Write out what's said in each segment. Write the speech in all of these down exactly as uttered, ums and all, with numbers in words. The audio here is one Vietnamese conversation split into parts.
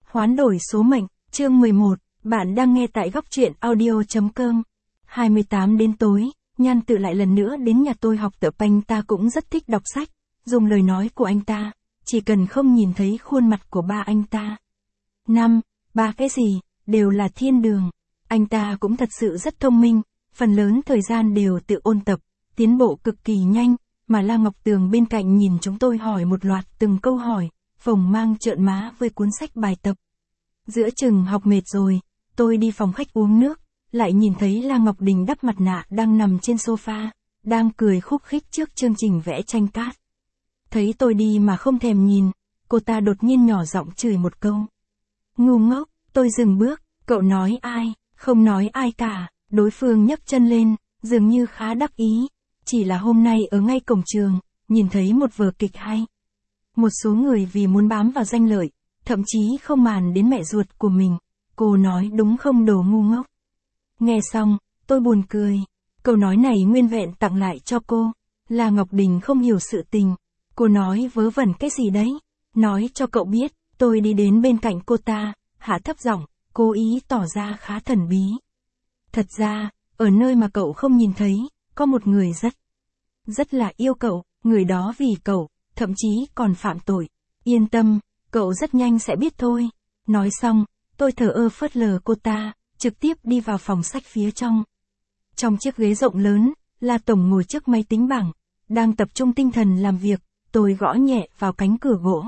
Hoán đổi số mệnh, chương mười một, bạn đang nghe tại góc truyện audio.com. hai mươi tám đến tối, Nhan Tự lại lần nữa đến nhà tôi học tập. Anh ta cũng rất thích đọc sách, dùng lời nói của anh ta, chỉ cần không nhìn thấy khuôn mặt của ba anh ta. Năm, ba cái gì, đều là thiên đường. Anh ta cũng thật sự rất thông minh, phần lớn thời gian đều tự ôn tập, tiến bộ cực kỳ nhanh, mà La Ngọc Tường bên cạnh nhìn chúng tôi hỏi một loạt từng câu hỏi, phồng mang trợn má với cuốn sách bài tập. Giữa chừng học mệt rồi, tôi đi phòng khách uống nước, lại nhìn thấy La Ngọc Đình đắp mặt nạ đang nằm trên sofa, đang cười khúc khích trước chương trình vẽ tranh cát. Thấy tôi đi mà không thèm nhìn, cô ta đột nhiên nhỏ giọng chửi một câu. Ngu ngốc, tôi dừng bước, cậu nói ai, không nói ai cả, đối phương nhấc chân lên, dường như khá đắc ý, chỉ là hôm nay ở ngay cổng trường, nhìn thấy một vở kịch hay. Một số người vì muốn bám vào danh lợi, thậm chí không màng đến mẹ ruột của mình, cô nói đúng không đồ ngu ngốc. Nghe xong, tôi buồn cười, câu nói này nguyên vẹn tặng lại cho cô. La Ngọc Đình không hiểu sự tình, cô nói vớ vẩn cái gì đấy, nói cho cậu biết. Tôi đi đến bên cạnh cô ta, hạ thấp giọng, cố ý tỏ ra khá thần bí. Thật ra, ở nơi mà cậu không nhìn thấy, có một người rất, rất là yêu cậu, người đó vì cậu, thậm chí còn phạm tội. Yên tâm, cậu rất nhanh sẽ biết thôi. Nói xong, tôi thờ ơ phớt lờ cô ta, trực tiếp đi vào phòng sách phía trong. Trong chiếc ghế rộng lớn, La Tổng ngồi trước máy tính bảng, đang tập trung tinh thần làm việc, tôi gõ nhẹ vào cánh cửa gỗ.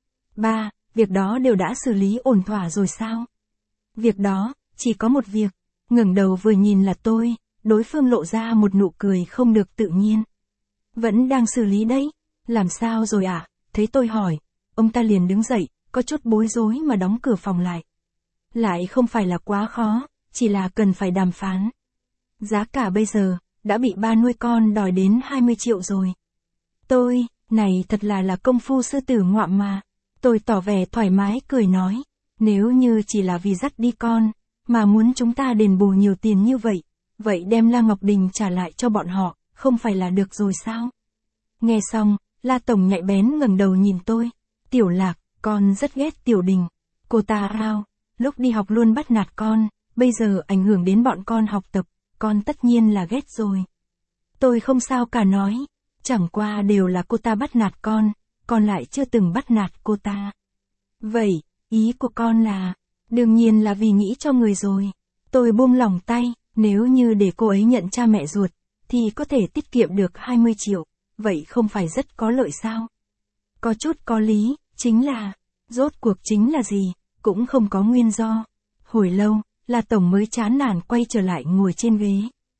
Ba, việc đó đều đã xử lý ổn thỏa rồi sao? Việc đó, chỉ có một việc. Ngẩng đầu vừa nhìn là tôi, đối phương lộ ra một nụ cười không được tự nhiên. Vẫn đang xử lý đấy, làm sao rồi ạ? À? Thấy tôi hỏi, ông ta liền đứng dậy, có chút bối rối mà đóng cửa phòng lại. Lại không phải là quá khó, chỉ là cần phải đàm phán. Giá cả bây giờ, đã bị ba nuôi con đòi đến hai mươi triệu rồi. Tôi, này thật là là công phu sư tử ngoạm mà. Tôi tỏ vẻ thoải mái cười nói, nếu như chỉ là vì dắt đi con, mà muốn chúng ta đền bù nhiều tiền như vậy, vậy đem La Ngọc Đình trả lại cho bọn họ, không phải là được rồi sao? Nghe xong, La Tổng nhạy bén ngẩng đầu nhìn tôi, Tiểu Lạc, con rất ghét Tiểu Đình. Cô ta rao, lúc đi học luôn bắt nạt con, bây giờ ảnh hưởng đến bọn con học tập, con tất nhiên là ghét rồi. Tôi không sao cả nói, chẳng qua đều là cô ta bắt nạt con, con lại chưa từng bắt nạt cô ta. Vậy, ý của con là, đương nhiên là vì nghĩ cho người rồi. Tôi buông lỏng tay, nếu như để cô ấy nhận cha mẹ ruột, thì có thể tiết kiệm được hai mươi triệu, vậy không phải rất có lợi sao? Có chút có lý, chính là, rốt cuộc chính là gì, cũng không có nguyên do. Hồi lâu, La Tổng mới chán nản quay trở lại ngồi trên ghế.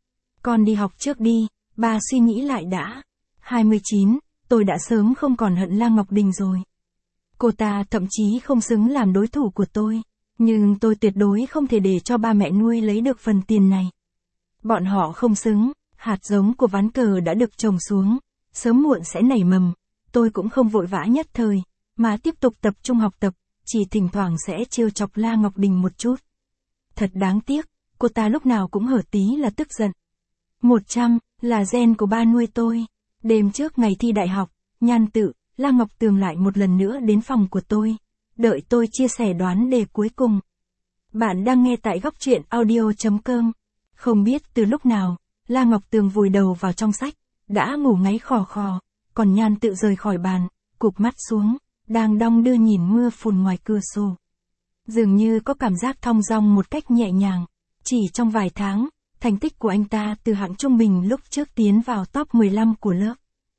Con đi học trước đi, ba suy nghĩ lại đã. hai mươi chín, tôi đã sớm không còn hận La Ngọc Đình rồi. Cô ta thậm chí không xứng làm đối thủ của tôi, nhưng tôi tuyệt đối không thể để cho ba mẹ nuôi lấy được phần tiền này. Bọn họ không xứng, hạt giống của ván cờ đã được trồng xuống, sớm muộn sẽ nảy mầm. Tôi cũng không vội vã nhất thời, mà tiếp tục tập trung học tập, chỉ thỉnh thoảng sẽ trêu chọc La Ngọc Đình một chút. Thật đáng tiếc, cô ta lúc nào cũng hở tí là tức giận. một trăm, là gen của ba nuôi tôi. Đêm trước ngày thi đại học, Nhan Tự, La Ngọc Tường lại một lần nữa đến phòng của tôi, đợi tôi chia sẻ đoán đề cuối cùng. Bạn đang nghe tại góc truyện audio.com. Không biết từ lúc nào, La Ngọc Tường vùi đầu vào trong sách, đã ngủ ngáy khò khò, còn Nhan Tự rời khỏi bàn, cụp mắt xuống, đang đong đưa nhìn mưa phùn ngoài cửa sổ. Dường như có cảm giác thong dong một cách nhẹ nhàng. Chỉ trong vài tháng, thành tích của anh ta từ hạng trung bình lúc trước tiến vào top mười lăm của lớp.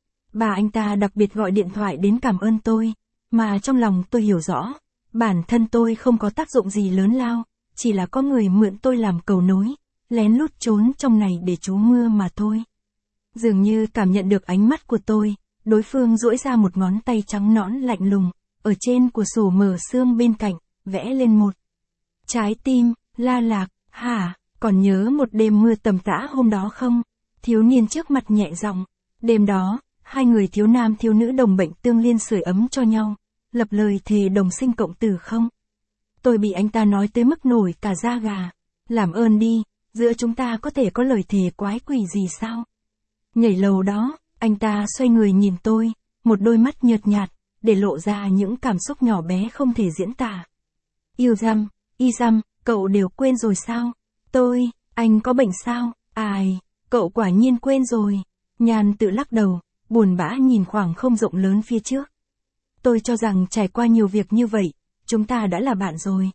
Bà anh ta đặc biệt gọi điện thoại đến cảm ơn tôi, mà trong lòng tôi hiểu rõ, bản thân tôi không có tác dụng gì lớn lao, chỉ là có người mượn tôi làm cầu nối, lén lút trốn trong này để trú mưa mà thôi. Dường như cảm nhận được ánh mắt của tôi, đối phương duỗi ra một ngón tay trắng nõn lạnh lùng, ở trên của sổ mở xương bên cạnh, vẽ lên một trái tim. La Lạc, hả, còn nhớ một đêm mưa tầm tã hôm đó không? Thiếu niên trước mặt nhẹ giọng. Đêm đó, hai người thiếu nam thiếu nữ đồng bệnh tương liên sưởi ấm cho nhau, lập lời thề đồng sinh cộng tử không? Tôi bị anh ta nói tới mức nổi cả da gà. Làm ơn đi, giữa chúng ta có thể có lời thề quái quỷ gì sao? Nhảy lầu đó, anh ta xoay người nhìn tôi, một đôi mắt nhợt nhạt, để lộ ra những cảm xúc nhỏ bé không thể diễn tả. Yêu dăm, y dăm, cậu đều quên rồi sao? Tôi, anh có bệnh sao? Ai, cậu quả nhiên quên rồi. Nhan tự lắc đầu, buồn bã nhìn khoảng không rộng lớn phía trước. Tôi cho rằng trải qua nhiều việc như vậy, chúng ta đã là bạn rồi.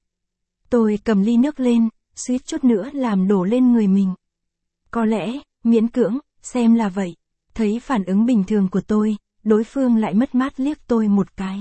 Tôi cầm ly nước lên, suýt chút nữa làm đổ lên người mình. Có lẽ, miễn cưỡng, xem là vậy. Thấy phản ứng bình thường của tôi, đối phương lại mất mát liếc tôi một cái.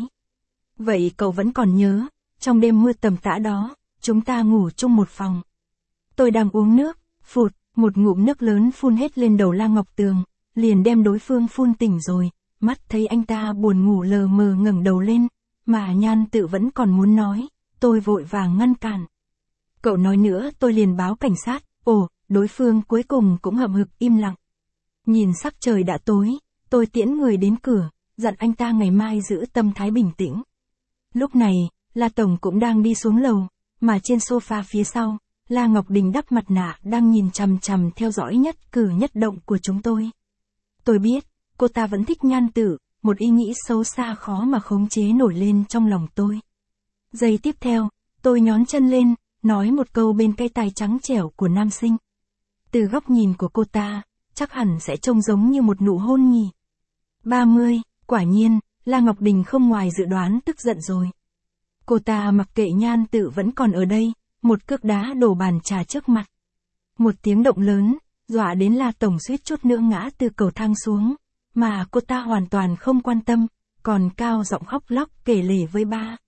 Vậy cậu vẫn còn nhớ, trong đêm mưa tầm tã đó, chúng ta ngủ chung một phòng. Tôi đang uống nước, phụt, một ngụm nước lớn phun hết lên đầu La Ngọc Tường, liền đem đối phương phun tỉnh rồi, mắt thấy anh ta buồn ngủ lờ mờ ngẩng đầu lên, mà Nhan tự vẫn còn muốn nói, tôi vội vàng ngăn cản. Cậu nói nữa tôi liền báo cảnh sát, ồ, đối phương cuối cùng cũng hậm hực im lặng. Nhìn sắc trời đã tối, tôi tiễn người đến cửa, dặn anh ta ngày mai giữ tâm thái bình tĩnh. Lúc này, La Tổng cũng đang đi xuống lầu, mà trên sofa phía sau, La Ngọc Đình đắp mặt nạ đang nhìn chằm chằm theo dõi nhất cử nhất động của chúng tôi. Tôi biết, cô ta vẫn thích Nhan Tự, một ý nghĩ xấu xa khó mà khống chế nổi lên trong lòng tôi. Giây tiếp theo, tôi nhón chân lên, nói một câu bên cái tai trắng trẻo của nam sinh. Từ góc nhìn của cô ta, chắc hẳn sẽ trông giống như một nụ hôn nhỉ. ba mươi, quả nhiên, La Ngọc Đình không ngoài dự đoán tức giận rồi. Cô ta mặc kệ Nhan Tự vẫn còn ở đây, một cước đá đổ bàn trà trước mặt. Một tiếng động lớn, dọa đến La Tổng suýt chút nữa ngã từ cầu thang xuống, mà cô ta hoàn toàn không quan tâm, còn cao giọng khóc lóc kể lể với ba.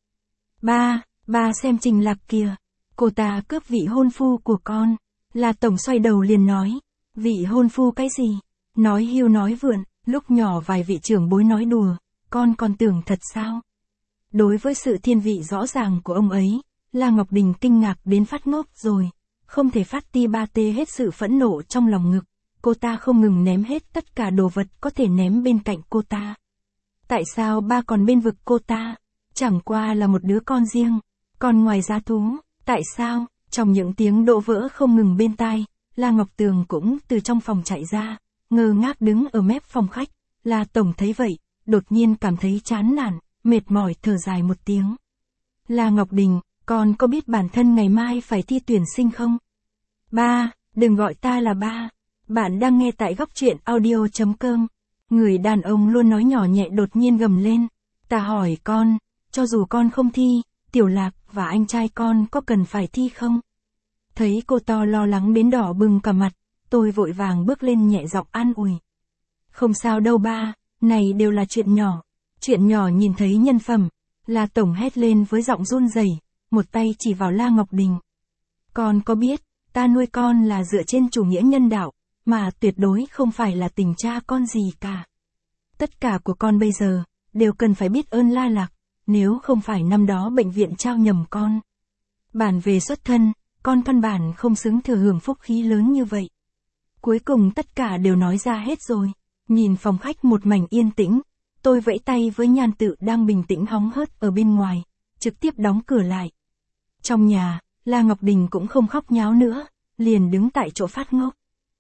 Ba, ba xem Trình Lạc kìa, cô ta cướp vị hôn phu của con. La Tổng xoay đầu liền nói, vị hôn phu cái gì? Nói hiu nói vượn, lúc nhỏ vài vị trưởng bối nói đùa, con còn tưởng thật sao? Đối với sự thiên vị rõ ràng của ông ấy, La Ngọc Đình kinh ngạc đến phát ngốc rồi, không thể phát ti ba tê hết sự phẫn nộ trong lòng ngực, cô ta không ngừng ném hết tất cả đồ vật có thể ném bên cạnh cô ta. Tại sao ba còn bên vực cô ta? Chẳng qua là một đứa con riêng, còn ngoài giá thú, tại sao? Trong những tiếng đổ vỡ không ngừng bên tai, La Ngọc Tường cũng từ trong phòng chạy ra, ngơ ngác đứng ở mép phòng khách. La Tổng thấy vậy, đột nhiên cảm thấy chán nản, mệt mỏi thở dài một tiếng. La Ngọc Đình, con có biết bản thân ngày mai phải thi tuyển sinh không? Ba, đừng gọi ta là ba. Bạn đang nghe tại góc truyện audio chấm com. Người đàn ông luôn nói nhỏ nhẹ đột nhiên gầm lên. Ta hỏi con, cho dù con không thi, Tiểu Lạc và anh trai con có cần phải thi không? Thấy cô to lo lắng đến đỏ bừng cả mặt, tôi vội vàng bước lên nhẹ giọng an ủi. Không sao đâu ba, này đều là chuyện nhỏ. Chuyện nhỏ nhìn thấy nhân phẩm. La Tổng hét lên với giọng run rẩy, một tay chỉ vào La Ngọc Đình. Con có biết, ta nuôi con là dựa trên chủ nghĩa nhân đạo, mà tuyệt đối không phải là tình cha con gì cả. Tất cả của con bây giờ, đều cần phải biết ơn La Lạc, nếu không phải năm đó bệnh viện trao nhầm con. Bản về xuất thân, con căn bản không xứng thừa hưởng phúc khí lớn như vậy. Cuối cùng tất cả đều nói ra hết rồi. Nhìn phòng khách một mảnh yên tĩnh, tôi vẫy tay với Nhan Tự đang bình tĩnh hóng hớt ở bên ngoài, trực tiếp đóng cửa lại. Trong nhà, La Ngọc Đình cũng không khóc nháo nữa, liền đứng tại chỗ phát ngốc.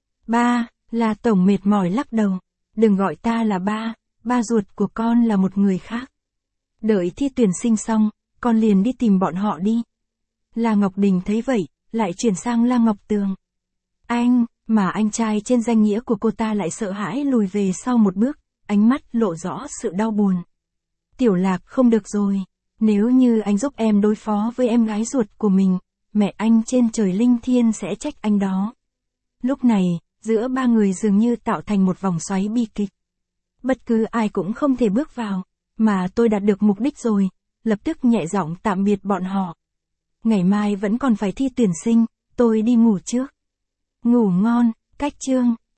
Ba, La Tổng mệt mỏi lắc đầu, đừng gọi ta là ba, ba ruột của con là một người khác. Đợi thi tuyển sinh xong, con liền đi tìm bọn họ đi. La Ngọc Đình thấy vậy, lại chuyển sang La Ngọc Tường. Anh, mà anh trai trên danh nghĩa của cô ta lại sợ hãi lùi về sau một bước, ánh mắt lộ rõ sự đau buồn. Tiểu Lạc không được rồi, nếu như anh giúp em đối phó với em gái ruột của mình, mẹ anh trên trời linh thiêng sẽ trách anh đó. Lúc này, giữa ba người dường như tạo thành một vòng xoáy bi kịch. Bất cứ ai cũng không thể bước vào, mà tôi đạt được mục đích rồi, lập tức nhẹ giọng tạm biệt bọn họ. Ngày mai vẫn còn phải thi tuyển sinh, tôi đi ngủ trước. Ngủ ngon, cách chương.